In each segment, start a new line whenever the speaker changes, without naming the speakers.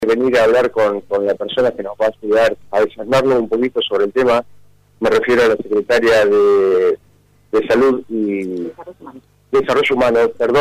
venir a hablar con la persona que nos va a ayudar a desarmarnos un poquito sobre el tema. Me refiero a la secretaria de Salud y Desarrollo Humano,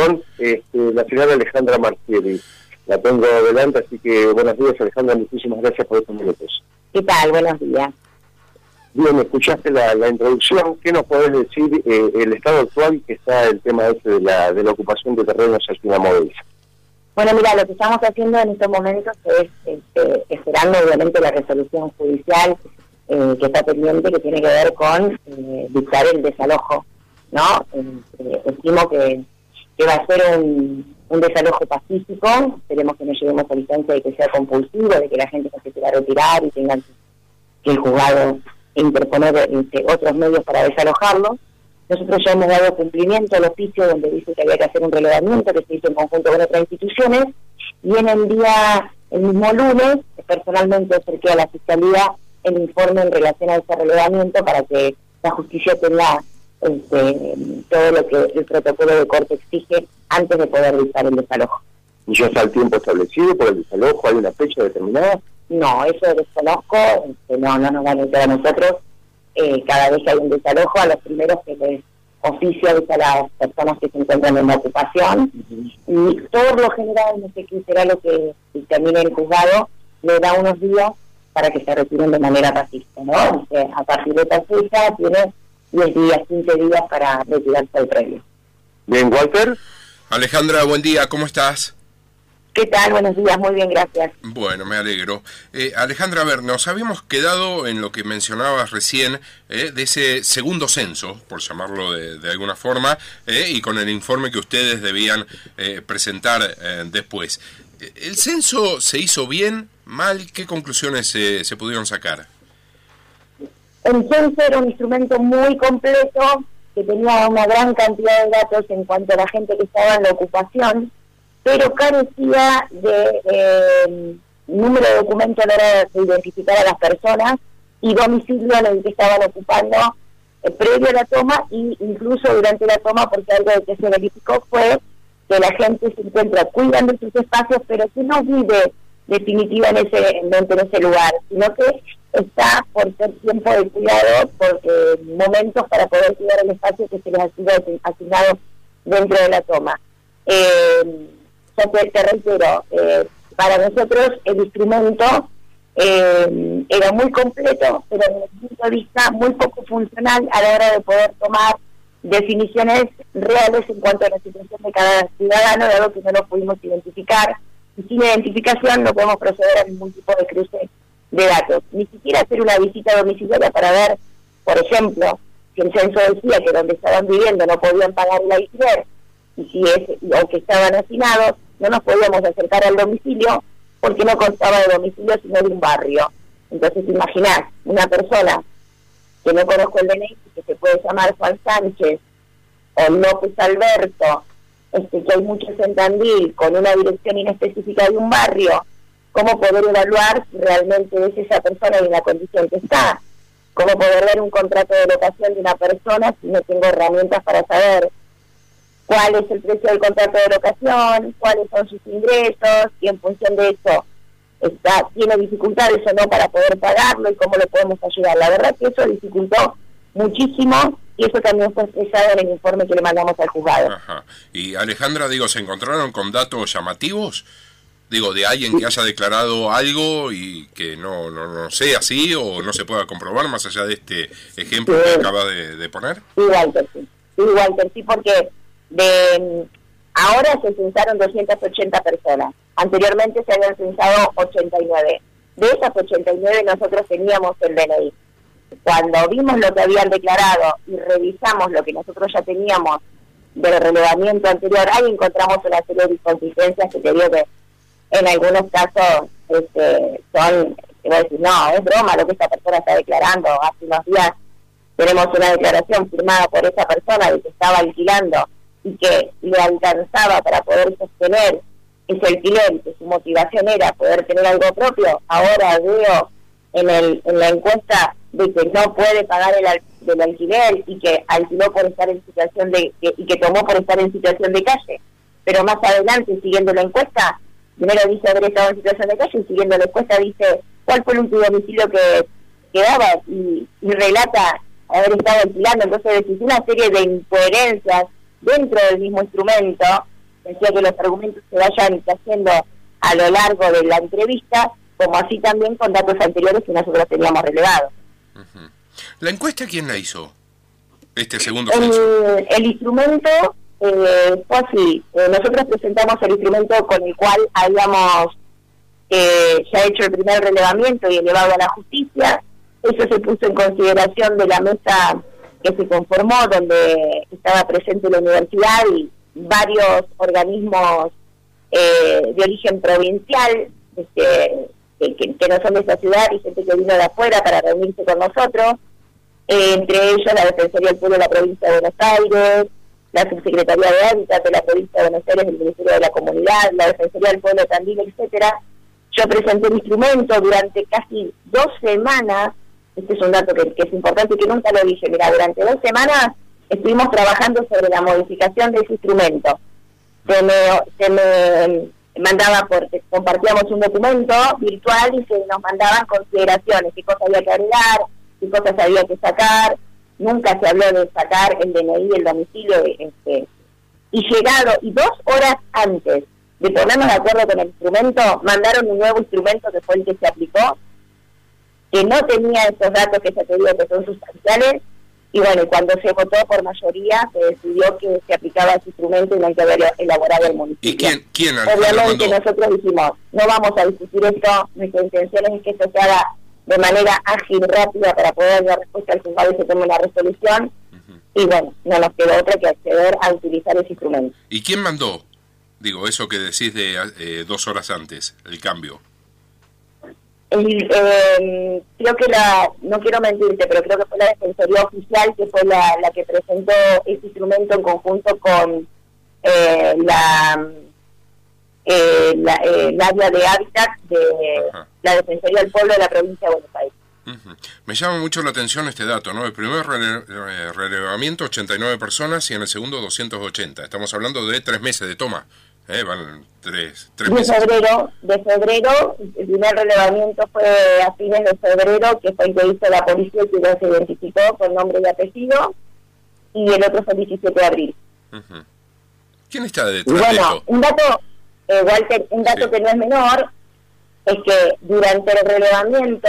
la señora Alejandra Martieri. La tengo delante, así que buenos días, Alejandra, muchísimas gracias por estos minutos.
¿Qué tal? Buenos días.
Bien, escuchaste la introducción. ¿Qué nos podés decir el estado actual que está el tema de la ocupación de terrenos aquí en Amodis?
Bueno, mira, lo que estamos haciendo en estos momentos es esperando obviamente la resolución judicial que está pendiente, que tiene que ver con dictar el desalojo, ¿no? Estimo que va a ser un desalojo pacífico. Esperemos que no lleguemos a la instancia de que sea compulsivo, de que la gente no se quiera retirar y tengan que el juzgado interponer otros medios para desalojarlo. Nosotros ya hemos dado cumplimiento al oficio donde dice que había que hacer un relevamiento que se hizo en conjunto con otras instituciones, y en el mismo lunes, personalmente acerqué a la Fiscalía el informe en relación a ese relevamiento para que la justicia tenga todo lo que el protocolo de corte exige antes de poder dictar el desalojo.
¿Y ya está el tiempo establecido por el desalojo? ¿Hay una fecha determinada?
No, eso de desalojo no nos va a meter a nosotros. Cada vez que hay un desalojo, a los primeros que les oficio es a las personas que se encuentran en la ocupación, y por lo general, no sé qué será lo que termine el juzgado, le da unos días para que se retiren de manera pacífica, ¿no? A partir de esta fecha tiene 10 días, 15 días para retirarse del predio.
Bien, Walter.
Alejandra, buen día, ¿cómo estás?
¿Qué tal? Buenos días, muy bien, gracias.
Bueno, me alegro. Alejandra, a ver, nos habíamos quedado en lo que mencionabas recién, de ese segundo censo, por llamarlo de alguna forma, y con el informe que ustedes debían presentar después. ¿El censo se hizo bien, mal? ¿Qué conclusiones se pudieron sacar?
El censo era un instrumento muy completo, que tenía una gran cantidad de datos en cuanto a la gente que estaba en la ocupación, pero carecía de número de documento a la hora de identificar a las personas y domicilio en el que estaban ocupando previo a la toma e incluso durante la toma, porque algo de que se verificó fue que la gente se encuentra cuidando sus espacios, pero que no vive definitivamente en ese lugar, sino que está por ser tiempo de cuidado, por momentos para poder cuidar el espacio que se les ha sido asignado dentro de la toma. Te reitero, para nosotros el instrumento era muy completo, pero desde el punto de vista muy poco funcional a la hora de poder tomar definiciones reales en cuanto a la situación de cada ciudadano, dado que no lo pudimos identificar, y sin identificación no podemos proceder a ningún tipo de cruce de datos, ni siquiera hacer una visita domiciliaria para ver, por ejemplo, si el censo decía que donde estaban viviendo no podían pagar el alquiler, o que estaban hacinados, no nos podíamos acercar al domicilio porque no constaba de domicilio sino de un barrio. Entonces imaginás una persona que no conozco el DNI, que se puede llamar Juan Sánchez o López Alberto, que hay muchos en Tandil con una dirección inespecífica de un barrio. ¿Cómo poder evaluar si realmente es esa persona en la condición que está? ¿Cómo poder ver un contrato de locación de una persona si no tengo herramientas para saber cuál es el precio del contrato de locación, cuáles son sus ingresos, y en función de eso tiene dificultades o no para poder pagarlo y cómo le podemos ayudar? La verdad que eso dificultó muchísimo, y eso también fue expresado en el informe que le mandamos al juzgado.
Ajá. Y Alejandra, ¿se encontraron con datos llamativos? De alguien que haya declarado algo y que no sea así o no se pueda comprobar más allá de este ejemplo que acaba de poner.
Sí, Walter, sí, porque ahora se censaron 280 personas. Anteriormente se habían censado 89. De esas 89 nosotros teníamos el DNI. Cuando vimos lo que habían declarado y revisamos lo que nosotros ya teníamos del relevamiento anterior, ahí encontramos una serie de inconsistencias que te digo que en algunos casos son, voy a decir, no, es broma lo que esta persona está declarando. Hace unos días tenemos una declaración firmada por esa persona de que estaba alquilando y que le alcanzaba para poder sostener ese alquiler, que su motivación era poder tener algo propio. Ahora veo en la encuesta de que no puede pagar el alquiler y que alquiló por estar en situación y que tomó por estar en situación de calle. Pero más adelante, siguiendo la encuesta, primero dice haber estado en situación de calle y siguiendo la encuesta dice cuál fue el último domicilio que daba y relata haber estado alquilando. Entonces existe una serie de incoherencias dentro del mismo instrumento. Decía que los argumentos se vayan haciendo a lo largo de la entrevista, como así también con datos anteriores que nosotros teníamos relevados.
¿La encuesta quién la hizo? Este segundo censo.
El instrumento fue así. Nosotros presentamos el instrumento con el cual habíamos ya hecho el primer relevamiento y elevado a la justicia. Eso se puso en consideración de la mesa que se conformó, donde estaba presente la universidad y varios organismos de origen provincial, que no son de esta ciudad, y gente que vino de afuera para reunirse con nosotros, entre ellos la Defensoría del Pueblo de la Provincia de Buenos Aires, la Subsecretaría de Hábitat de la Provincia de Buenos Aires, el Ministerio de la Comunidad, la Defensoría del Pueblo de Tandil, etcétera. Yo presenté el instrumento durante casi 2 semanas. Este es un dato que es importante y que nunca lo dije. Mira, durante 2 semanas estuvimos trabajando sobre la modificación de ese instrumento. Se me mandaba, compartíamos un documento virtual y se nos mandaban consideraciones, qué cosas había que agregar, qué cosas había que sacar. Nunca se habló de sacar el DNI, el domicilio, y 2 horas antes de ponernos de acuerdo con el instrumento, mandaron un nuevo instrumento que fue el que se aplicó, que no tenía esos datos que se te digo que son sustanciales, y bueno, cuando se votó por mayoría, se decidió que se aplicaba ese instrumento y no hay que haber elaborado el municipio.
¿Y quién
Obviamente nosotros dijimos, no vamos a discutir esto, nuestra intención es que esto se haga de manera ágil, rápida, para poder dar respuesta al juzgado y se tome una resolución, y bueno, no nos quedó otra que acceder a utilizar ese instrumento.
¿Y quién mandó? Digo, eso que decís de 2 horas antes, el cambio.
Creo que no quiero mentirte, pero creo que fue la Defensoría Oficial que fue la que presentó ese instrumento en conjunto con el área de hábitat de la Defensoría del Pueblo de la Provincia de Buenos Aires.
Me llama mucho la atención este dato, ¿no? El primer relevamiento 89 personas y en el segundo 280. Estamos hablando de 3 meses de toma. Van 3 meses.
De febrero, el primer relevamiento fue a fines de febrero, que fue el que hizo la policía, que ya se identificó con nombre y apellido, y el otro fue el 17 de abril.
¿Quién está detrás de esto?
Un dato, Walter, que no es menor, es que durante el relevamiento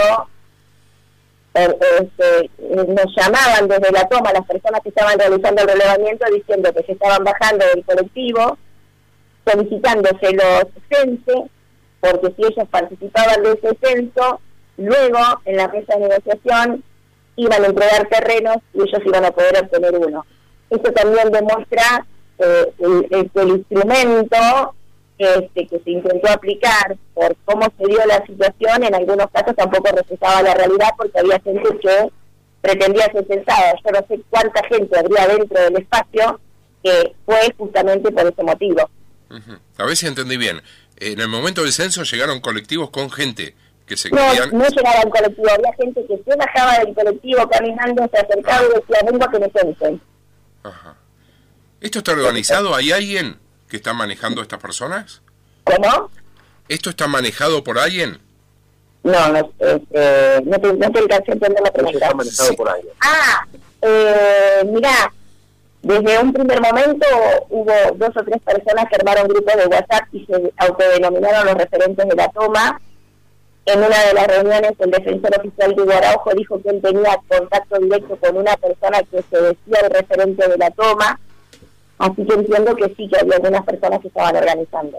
nos llamaban desde la toma las personas que estaban realizando el relevamiento diciendo que se estaban bajando del colectivo, solicitándose los censos, porque si ellos participaban de ese censo, luego en la mesa de negociación iban a entregar terrenos y ellos iban a poder obtener uno. Eso también demuestra el instrumento que se intentó aplicar por cómo se dio la situación, en algunos casos tampoco reflejaba la realidad, porque había gente que pretendía ser censada. Yo no sé cuánta gente habría dentro del espacio que fue justamente por ese motivo.
A ver si entendí bien. En el momento del censo llegaron colectivos con gente que se querían...
No llegaban colectivos, había gente que se bajaba del colectivo caminando, se acercaba y decía, vengo a que me censen.
¿Esto está organizado? ¿Hay alguien que está manejando a estas personas?
¿Cómo?
¿Esto está manejado por alguien?
No te alcancé a entender la pregunta.
Está manejado por alguien.
Mirá, desde un primer momento hubo 2 o 3 personas que armaron grupos de WhatsApp y se autodenominaron los referentes de la toma. En una de las reuniones, el defensor oficial de Hugo Araujo dijo que él tenía contacto directo con una persona que se decía el referente de la toma. Así que entiendo que sí, que había algunas personas que estaban organizando.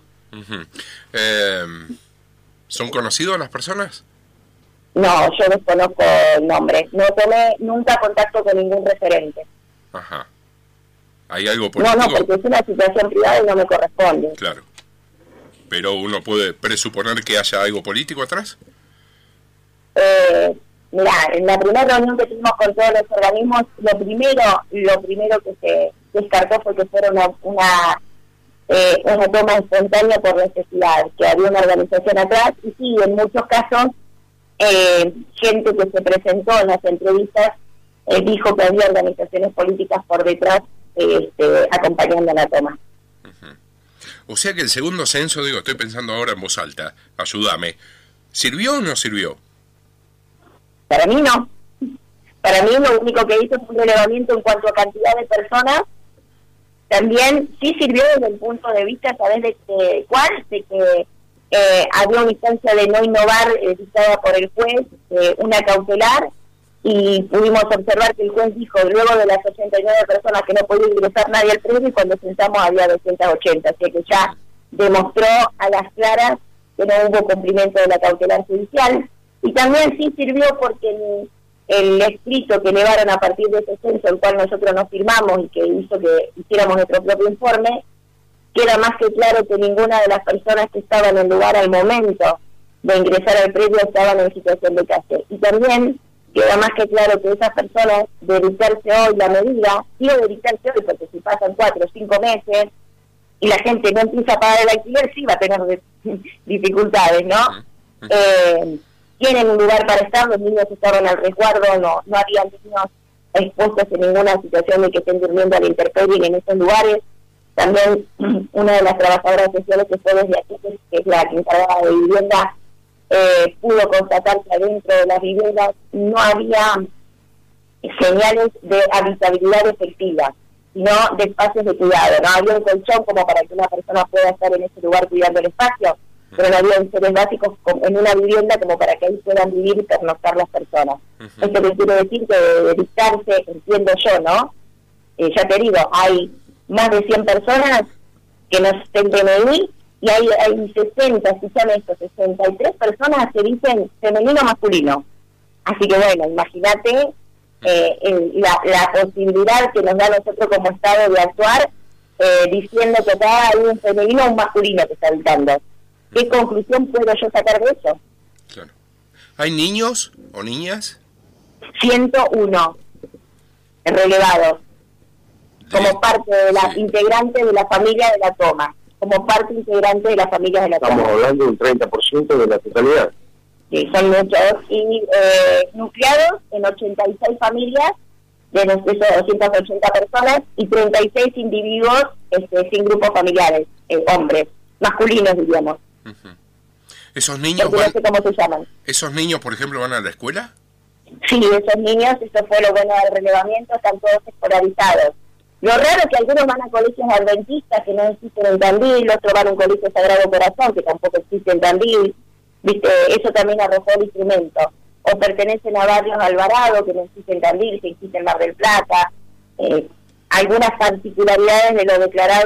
¿Son conocidos las personas?
No, yo desconozco el nombre. No tomé nunca contacto con ningún referente.
¿Hay algo político?
No, porque es una situación privada y no me corresponde.
Claro. ¿Pero uno puede presuponer que haya algo político atrás?
Mirá, en la primera reunión que tuvimos con todos los organismos, lo primero que se descartó fue que fuera una toma espontánea por necesidad, que había una organización atrás, y sí, en muchos casos, gente que se presentó en las entrevistas dijo que había organizaciones políticas por detrás acompañando la toma.
O sea que el segundo censo, digo, estoy pensando ahora en voz alta, ayúdame, ¿sirvió o no sirvió?
Para mí no. Para mí lo único que hizo fue un relevamiento en cuanto a cantidad de personas. También sí sirvió desde el punto de vista, ¿sabes de cuál? De que había una instancia de no innovar dictada por el juez, una cautelar, y pudimos observar que el juez dijo, luego de las 89 personas que no podía ingresar nadie al predio, y cuando censamos había 280, así que ya demostró a las claras que no hubo cumplimiento de la cautelar judicial. Y también sí sirvió porque el escrito que elevaron a partir de ese censo, el cual nosotros nos firmamos y que hizo que hiciéramos nuestro propio informe, queda más que claro que ninguna de las personas que estaban en el lugar al momento de ingresar al predio estaban en situación de calle. Y también queda más que claro que esas personas, de dictarse hoy la medida, digo de dictarse hoy porque si pasan 4 o 5 meses y la gente no empieza a pagar el alquiler, sí va a tener dificultades, ¿no? Tienen un lugar para estar, los niños estaban al resguardo, no había niños expuestos en ninguna situación de que estén durmiendo a la intemperie en esos lugares. También una de las trabajadoras sociales que fue desde aquí, que es la encargada de vivienda, pudo constatar que adentro de las viviendas no había señales de habitabilidad efectiva, sino de espacios de cuidado. No había un colchón como para que una persona pueda estar en ese lugar cuidando el espacio, pero no había seres básicos en una vivienda como para que ahí puedan vivir y pernoctar las personas. Esto que quiero decir que de dictarse, entiendo yo, ¿no? Ya te digo, hay más de 100 personas que no estén DNI y hay 60, escuchame esto, 63 personas que dicen femenino o masculino. Así que bueno, imagínate la posibilidad que nos da a nosotros como Estado de actuar diciendo que acá hay un femenino o un masculino que está habitando. ¿Qué conclusión puedo yo sacar de eso?
Claro. ¿Hay niños o niñas?
101 relevados como parte de la integrante de la familia de la toma, como parte integrante de las familias de la toma.
Estamos hablando de un 30% de la totalidad.
Sí, son muchos. Y nucleados en 86 familias, de esos 280 personas, y 36 individuos sin grupos familiares, hombres, masculinos, diríamos.
¿Esos niños
no sé cómo se llaman?
¿Esos niños, por ejemplo, van a la escuela?
Sí, esos niños, eso fue lo bueno del relevamiento, están todos escolarizados. Lo raro es que algunos van a colegios adventistas que no existen en Tandil, otros van a un colegio Sagrado Corazón que tampoco existe en Tandil, ¿viste? Eso también arrojó el instrumento. O pertenecen a barrios Alvarado que no existen en Tandil, que existen en Mar del Plata. Algunas particularidades de lo declarado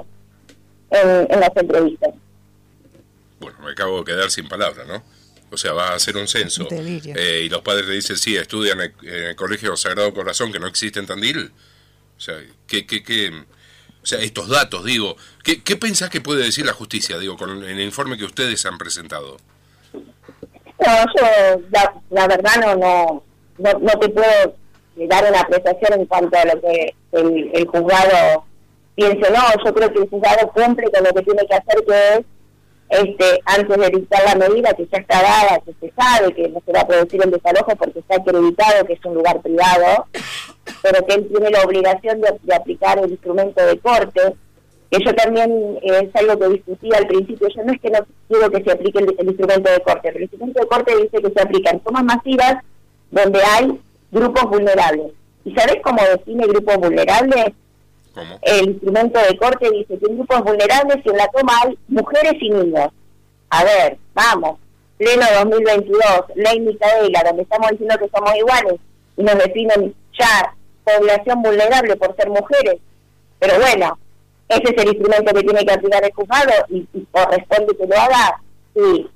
en las entrevistas.
Bueno, me acabo de quedar sin palabras, ¿no? O sea, va a hacer un censo y los padres le dicen, sí, estudian en el colegio Sagrado Corazón que no existe en Tandil. O sea, o sea, estos datos, digo, ¿qué pensás que puede decir la justicia, digo, con el informe que ustedes han presentado?
No, yo la verdad no te puedo dar una apreciación en cuanto a lo que el juzgado piense. No, yo creo que el juzgado cumple con lo que tiene que hacer, que es antes de dictar la medida que ya está dada, que se sabe que no se va a producir el desalojo porque está acreditado que es un lugar privado, pero que él tiene la obligación de aplicar el instrumento de corte, que yo también es algo que discutí al principio. Yo no es que no quiero que se aplique el instrumento de corte, pero el instrumento de corte dice que se aplica en tomas masivas donde hay grupos vulnerables. ¿Y sabés cómo define grupos vulnerables?
¿Cómo?
El instrumento de corte dice que en grupos vulnerables y en la toma hay mujeres y niños. A ver, vamos, pleno 2022, ley Micaela, donde estamos diciendo que somos iguales y nos definen ya población vulnerable por ser mujeres. Pero bueno, ese es el instrumento que tiene que aplicar el juzgado y corresponde que lo haga. Sí,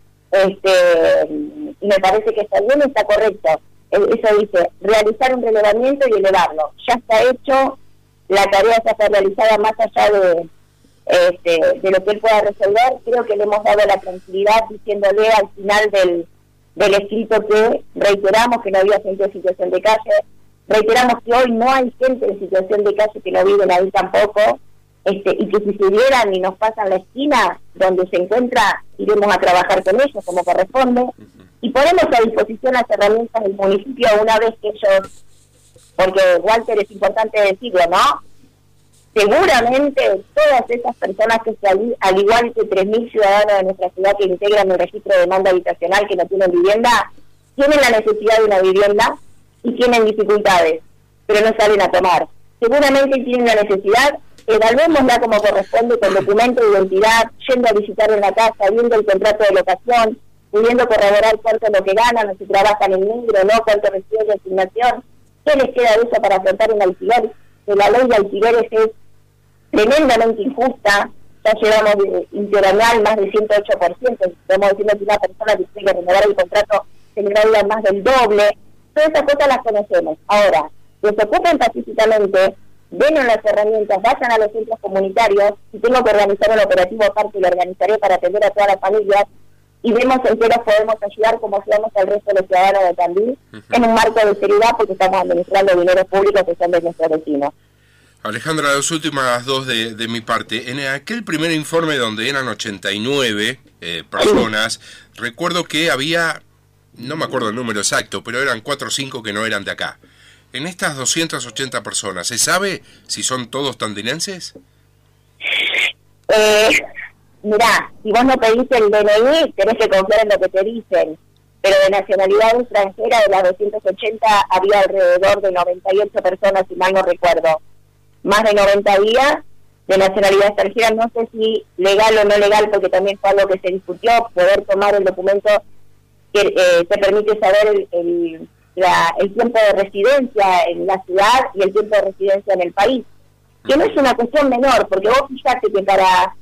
y me parece que está bien, está correcto. Eso dice, realizar un relevamiento y elevarlo. Ya está hecho. La tarea ya está realizada más allá de lo que él pueda resolver. Creo que le hemos dado la tranquilidad diciéndole al final del escrito que reiteramos que no había gente en situación de calle, reiteramos que hoy no hay gente en situación de calle que no viven ahí tampoco, y que si se vieran y nos pasan la esquina donde se encuentra, iremos a trabajar con ellos como corresponde, y ponemos a disposición las herramientas del municipio una vez que ellos... Porque Walter, es importante decirlo, ¿no? seguramente todas esas personas que al igual que 3.000 ciudadanos de nuestra ciudad que integran el registro de demanda habitacional que no tienen vivienda, tienen la necesidad de una vivienda y tienen dificultades, pero no salen a tomar. Seguramente tienen la necesidad, evaluémosla como corresponde con documento de identidad, yendo a visitar en la casa, viendo el contrato de locación, pudiendo corroborar cuánto es lo que ganan, o si trabajan en negro, no, cuánto reciben de asignación, qué les queda de eso para afrontar un alquiler, que la ley de alquileres es tremendamente injusta, ya llevamos interanual más del 108%, podemos decirle que una persona que tiene que renovar el contrato se le da más del doble, todas esas cosas las conocemos. Ahora, desocupen pacíficamente, denos las herramientas, vayan a los centros comunitarios, si tengo que organizar un operativo aparte lo organizaré para atender a todas las familias, y vemos en qué los podemos ayudar como ayudamos al resto de los ciudadanos de Tandil, en un marco de seriedad porque estamos administrando dineros públicos que son de nuestros vecinos.
Alejandra, las últimas dos de mi parte. En aquel primer informe donde eran 89 personas, recuerdo que había, no me acuerdo el número exacto, pero eran 4 o 5 que no eran de acá. En estas 280 personas, ¿se sabe si son todos tandinenses?
Mirá, si vos no pediste el DNI, tenés que confiar en lo que te dicen. Pero de nacionalidad extranjera, de las 280, había alrededor de 98 personas, si mal no recuerdo. Más de 90 días de nacionalidad extranjera, no sé si legal o no legal, porque también fue algo que se discutió, poder tomar el documento que te permite saber el tiempo de residencia en la ciudad y el tiempo de residencia en el país. Que no es una cuestión menor, porque vos fijate que para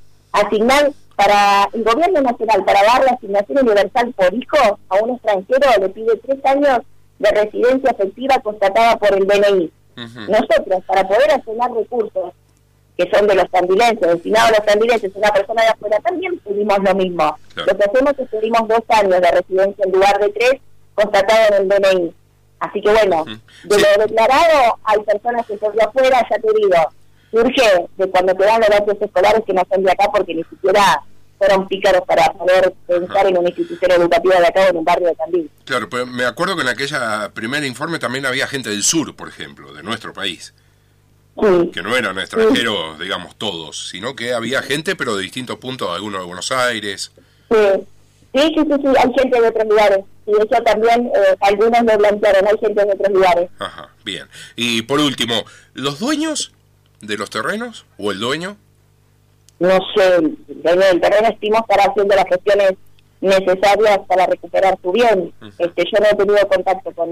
el gobierno nacional, para dar la asignación universal por hijo a un extranjero, le pide 3 años de residencia efectiva constatada por el DNI. Nosotros, para poder asignar recursos que son de los tandilenses, destinados a los tandilenses, una persona de afuera, también pedimos lo mismo. Claro. Lo que hacemos es pedimos 2 años de residencia en lugar de 3, constatado en el DNI. Así que bueno, de lo declarado, hay personas que son de afuera, ya te digo, surge de cuando te dan los datos escolares que no son de acá porque ni siquiera fueron pícaros para poder pensar en una institución educativa de acá o en un barrio de Tandil.
Claro, pero me acuerdo que en aquella primer informe también había gente del sur, por ejemplo, de nuestro país. Sí. Que no eran extranjeros, digamos, todos, sino que había gente, pero de distintos puntos, algunos de Buenos Aires.
Sí, hay gente de otros lugares. Y eso también, algunos lo plantearon, hay gente de otros lugares.
Ajá, bien. Y por último, ¿los dueños de los terrenos o el dueño?
No sé, el dueño del terreno estimo estará haciendo las gestiones necesarias para recuperar su bien. Yo no he tenido contacto con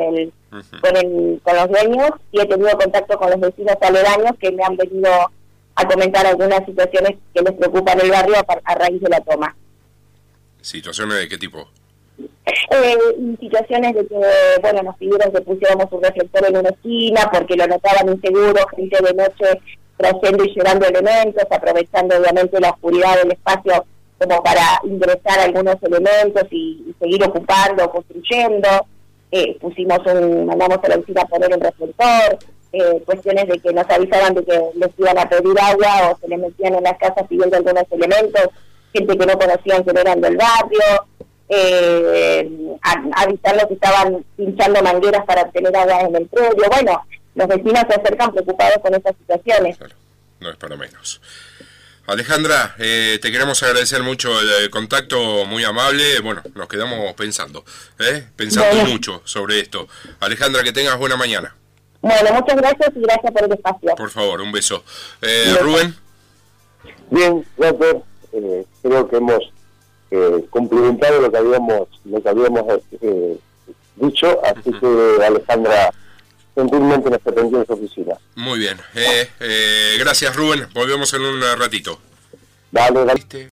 los dueños y he tenido contacto con los vecinos aledaños que me han venido a comentar algunas situaciones que les preocupan el barrio a raíz de la toma.
¿Situaciones de qué tipo?
Situaciones de que, bueno, nos pidieron que pusiéramos un reflector en una esquina porque lo notaban inseguro, gente de noche trayendo y llevando elementos, aprovechando obviamente la oscuridad del espacio como para ingresar algunos elementos y seguir ocupando, construyendo. Mandamos a la oficina a poner un reflector, cuestiones de que nos avisaban de que les iban a pedir agua o se les metían en las casas pidiendo algunos elementos, gente que no conocían que no eran del barrio, avisarles que estaban pinchando mangueras para obtener agua en el predio. Bueno, los vecinos se acercan preocupados con estas situaciones.
Claro, no es para menos. Alejandra, te queremos agradecer mucho el contacto, muy amable. Bueno, nos quedamos pensando mucho sobre esto. Alejandra, que tengas buena mañana.
Bueno, muchas gracias y gracias por el espacio.
Por favor, un beso. Rubén.
Bien, doctor, creo que hemos complementado lo que habíamos dicho, así que Alejandra gentilmente nos atendió en su oficina.
Muy bien, gracias Rubén, volvemos en un ratito.
Dale.